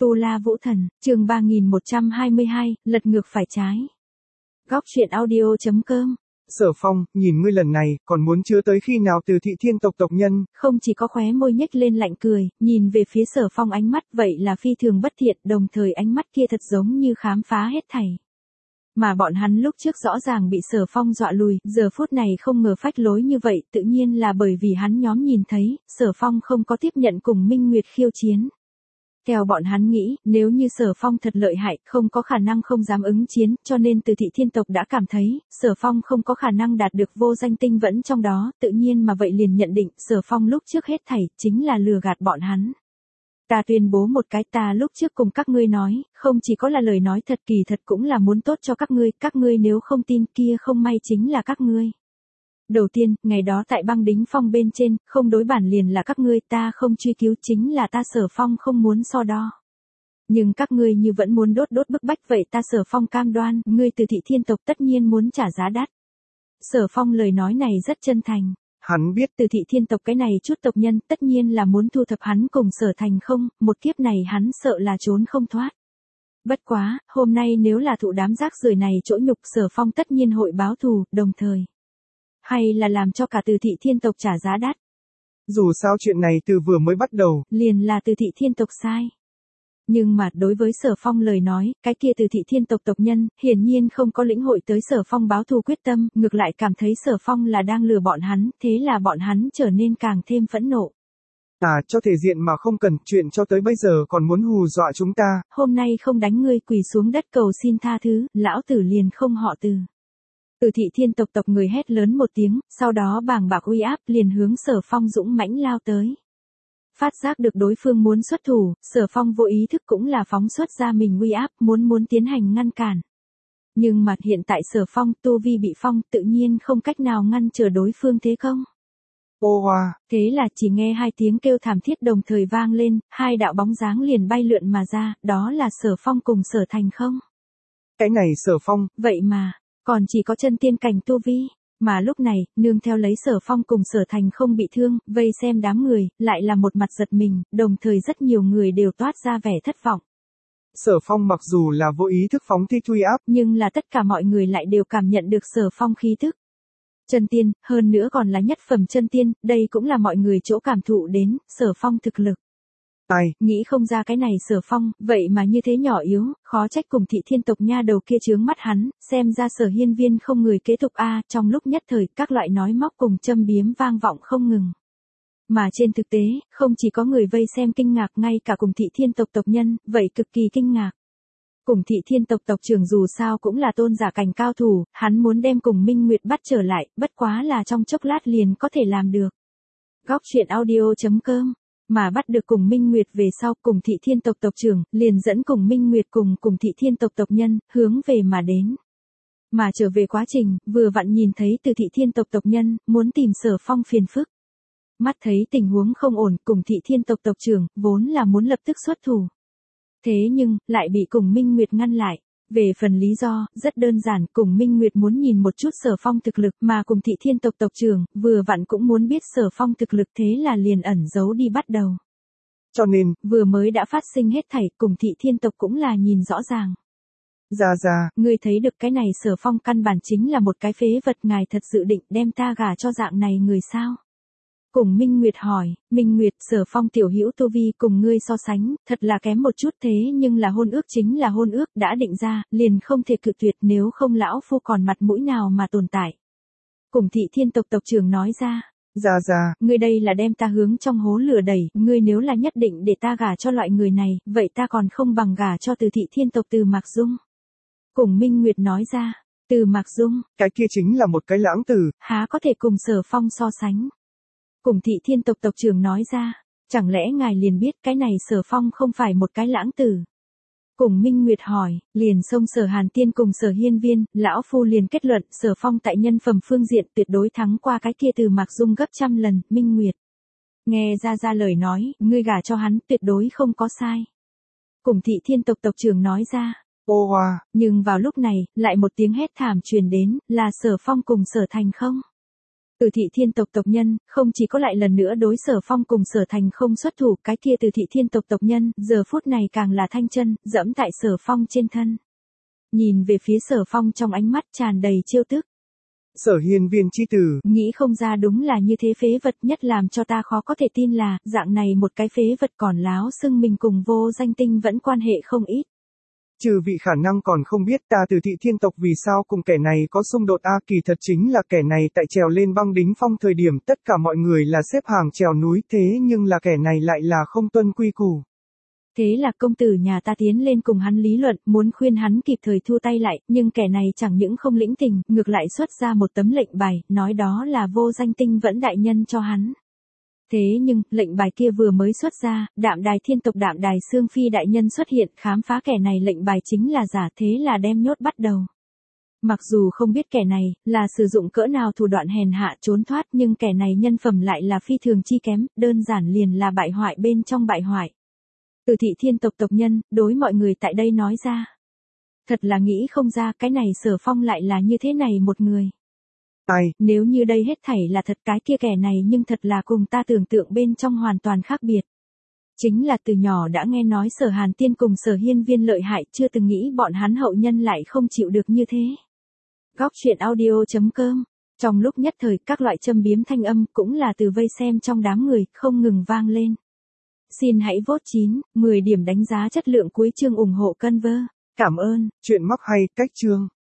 Tu La Vũ Thần, chương 3122, lật ngược phải trái. Góc truyện audio.com. Sở Phong, nhìn ngươi lần này, còn muốn chứa tới khi nào Từ Thị Thiên tộc tộc nhân? Không chỉ có khóe môi nhếch lên lạnh cười, nhìn về phía Sở Phong ánh mắt vậy là phi thường bất thiện, đồng thời ánh mắt kia thật giống như khám phá hết thảy. Mà bọn hắn lúc trước rõ ràng bị Sở Phong dọa lùi, giờ phút này không ngờ phách lối như vậy, tự nhiên là bởi vì hắn nhóm nhìn thấy, Sở Phong không có tiếp nhận cùng Minh Nguyệt khiêu chiến. Theo bọn hắn nghĩ, nếu như Sở Phong thật lợi hại, không có khả năng không dám ứng chiến, cho nên Từ Thị Thiên tộc đã cảm thấy, Sở Phong không có khả năng đạt được vô danh tinh vẫn trong đó, tự nhiên mà vậy liền nhận định, Sở Phong lúc trước hết thảy, chính là lừa gạt bọn hắn. Ta tuyên bố một cái, ta lúc trước cùng các ngươi nói, không chỉ có là lời nói thật, kỳ thật cũng là muốn tốt cho các ngươi nếu không tin kia không may chính là các ngươi. Đầu tiên, ngày đó tại băng đính phong bên trên, không đối bản liền là các ngươi, ta không truy cứu, chính là ta Sở Phong không muốn so đo. Nhưng các ngươi như vẫn muốn đốt bức bách vậy, ta Sở Phong cam đoan, ngươi Từ Thị Thiên tộc tất nhiên muốn trả giá đắt. Sở Phong lời nói này rất chân thành. Hắn biết Từ Thị Thiên tộc cái này chút tộc nhân tất nhiên là muốn thu thập hắn cùng Sở Thành không, một kiếp này hắn sợ là trốn không thoát. Bất quá, hôm nay nếu là thụ đám rác rưởi này chỗ nhục, Sở Phong tất nhiên hội báo thù, đồng thời hay là làm cho cả Từ Thị Thiên tộc trả giá đắt. Dù sao chuyện này từ vừa mới bắt đầu, liền là Từ Thị Thiên tộc sai. Nhưng mà đối với Sở Phong lời nói, cái kia Từ Thị Thiên tộc tộc nhân, hiển nhiên không có lĩnh hội tới Sở Phong báo thù quyết tâm, ngược lại cảm thấy Sở Phong là đang lừa bọn hắn, thế là bọn hắn trở nên càng thêm phẫn nộ. cho thể diện mà không cần, chuyện cho tới bây giờ còn muốn hù dọa chúng ta. Hôm nay không đánh ngươi quỳ xuống đất cầu xin tha thứ, lão tử liền không họ Từ. Từ Thị Thiên tộc tộc người hét lớn một tiếng, sau đó bàng bạc uy áp liền hướng Sở Phong dũng mãnh lao tới. Phát giác được đối phương muốn xuất thủ, Sở Phong vô ý thức cũng là phóng xuất ra mình uy áp, muốn tiến hành ngăn cản. Nhưng mà hiện tại Sở Phong tu vi bị phong, tự nhiên không cách nào ngăn trở đối phương thế không? Ô hoa! Thế là chỉ nghe hai tiếng kêu thảm thiết đồng thời vang lên, hai đạo bóng dáng liền bay lượn mà ra, đó là Sở Phong cùng Sở Thành không? Cái này Sở Phong, vậy mà, còn chỉ có chân tiên cảnh tu vi. Mà lúc này, nương theo lấy Sở Phong cùng Sở Thành không bị thương, vây xem đám người, lại là một mặt giật mình, đồng thời rất nhiều người đều toát ra vẻ thất vọng. Sở Phong mặc dù là vô ý thức phóng thích uy áp, nhưng là tất cả mọi người lại đều cảm nhận được Sở Phong khí thức. Chân tiên, hơn nữa còn là nhất phẩm chân tiên, đây cũng là mọi người chỗ cảm thụ đến, Sở Phong thực lực. Nghĩ không ra cái này Sở Phong, vậy mà như thế nhỏ yếu, khó trách cùng Thị Thiên tộc nha đầu kia chướng mắt hắn, xem ra Sở Hiên Viên không người kế tục a, trong lúc nhất thời, các loại nói móc cùng châm biếm vang vọng không ngừng. Mà trên thực tế, không chỉ có người vây xem kinh ngạc, ngay cả cùng Thị Thiên tộc tộc nhân, vậy cực kỳ kinh ngạc. Cùng Thị Thiên tộc tộc trưởng dù sao cũng là tôn giả cảnh cao thủ, hắn muốn đem cùng Minh Nguyệt bắt trở lại, bất quá là trong chốc lát liền có thể làm được. Góc truyện audio.com. Mà bắt được cùng Minh Nguyệt về sau, cùng Thị Thiên tộc tộc trưởng, liền dẫn cùng Minh Nguyệt cùng Thị Thiên tộc tộc nhân, hướng về mà đến. Mà trở về quá trình, vừa vặn nhìn thấy Từ Thị Thiên tộc tộc nhân, muốn tìm Sở Phong phiền phức. Mắt thấy tình huống không ổn, cùng Thị Thiên tộc tộc trưởng, vốn là muốn lập tức xuất thủ. Thế nhưng, lại bị cùng Minh Nguyệt ngăn lại. Về phần lý do, rất đơn giản, cùng Minh Nguyệt muốn nhìn một chút Sở Phong thực lực, mà cùng Thị Thiên tộc tộc trưởng, vừa vặn cũng muốn biết Sở Phong thực lực, thế là liền ẩn giấu đi bắt đầu. Cho nên, vừa mới đã phát sinh hết thảy, cùng Thị Thiên tộc cũng là nhìn rõ ràng. Ngươi thấy được cái này Sở Phong căn bản chính là một cái phế vật, ngài thật dự định đem ta gả cho dạng này người sao? Cùng Minh Nguyệt hỏi, Minh Nguyệt, Sở Phong tiểu hữu tu vi cùng ngươi so sánh, thật là kém một chút, thế nhưng là hôn ước chính là hôn ước, đã định ra, liền không thể cự tuyệt, nếu không lão phu còn mặt mũi nào mà tồn tại. Cùng Thị Thiên tộc tộc trưởng nói ra, ngươi đây là đem ta hướng trong hố lửa đẩy, ngươi nếu là nhất định để ta gả cho loại người này, vậy ta còn không bằng gả cho Từ Thị Thiên tộc Từ Mạc Dung. Cùng Minh Nguyệt nói ra, Từ Mạc Dung, cái kia chính là một cái lãng tử, há có thể cùng Sở Phong so sánh. Cùng Thị Thiên tộc tộc trưởng nói ra, chẳng lẽ ngài liền biết cái này Sở Phong không phải một cái lãng tử. Cùng Minh Nguyệt hỏi, liền xông Sở Hàn Tiên cùng Sở Hiên Viên, lão phu liền kết luận Sở Phong tại nhân phẩm phương diện tuyệt đối thắng qua cái kia Từ Mạc Dung gấp trăm lần. Minh Nguyệt nghe ra lời nói, ngươi gả cho hắn tuyệt đối không có sai. Cùng Thị Thiên tộc tộc trưởng nói ra, ô hoa, nhưng vào lúc này, lại một tiếng hét thảm truyền đến, là Sở Phong cùng Sở Thành không? Từ Thị Thiên tộc tộc nhân, không chỉ có lại lần nữa đối Sở Phong cùng Sở Thành không xuất thủ, cái kia Từ Thị Thiên tộc tộc nhân, giờ phút này càng là thanh chân, dẫm tại Sở Phong trên thân. Nhìn về phía Sở Phong trong ánh mắt tràn đầy trêu tức. Sở Hiên Viên chi tử, nghĩ không ra đúng là như thế, phế vật, nhất làm cho ta khó có thể tin là, dạng này một cái phế vật còn láo xưng mình cùng Vô Danh Tinh vẫn quan hệ không ít. Trừ vị khả năng còn không biết ta Từ Thị Thiên tộc vì sao cùng kẻ này có xung đột kỳ thật chính là kẻ này tại trèo lên băng đính phong thời điểm tất cả mọi người là xếp hàng trèo núi, thế nhưng là kẻ này lại là không tuân quy củ. Thế là công tử nhà ta tiến lên cùng hắn lý luận, muốn khuyên hắn kịp thời thu tay lại, nhưng kẻ này chẳng những không lĩnh tình, ngược lại xuất ra một tấm lệnh bài, nói đó là Vô Danh Tinh vẫn đại nhân cho hắn. Thế nhưng, lệnh bài kia vừa mới xuất ra, Đạm Đài Thiên tộc Đạm Đài Sương Phi đại nhân xuất hiện, khám phá kẻ này lệnh bài chính là giả, thế là đem nhốt bắt đầu. Mặc dù không biết kẻ này là sử dụng cỡ nào thủ đoạn hèn hạ trốn thoát, nhưng kẻ này nhân phẩm lại là phi thường chi kém, đơn giản liền là bại hoại bên trong bại hoại. Từ Thị Thiên tộc tộc nhân, đối mọi người tại đây nói ra. Thật là nghĩ không ra cái này Sở Phong lại là như thế này một người. Nếu như đây hết thảy là thật, cái kia kẻ này nhưng thật là cùng ta tưởng tượng bên trong hoàn toàn khác biệt. Chính là từ nhỏ đã nghe nói Sở Hàn Tiên cùng Sở Hiên Viên lợi hại, chưa từng nghĩ bọn hắn hậu nhân lại không chịu được như thế. Góc truyện audio.com. Trong lúc nhất thời, các loại châm biếm thanh âm cũng là từ vây xem trong đám người không ngừng vang lên. Xin hãy vote 9, 10 điểm đánh giá chất lượng cuối chương ủng hộ Conver. Cảm ơn. Chuyện mắc hay, cách chương.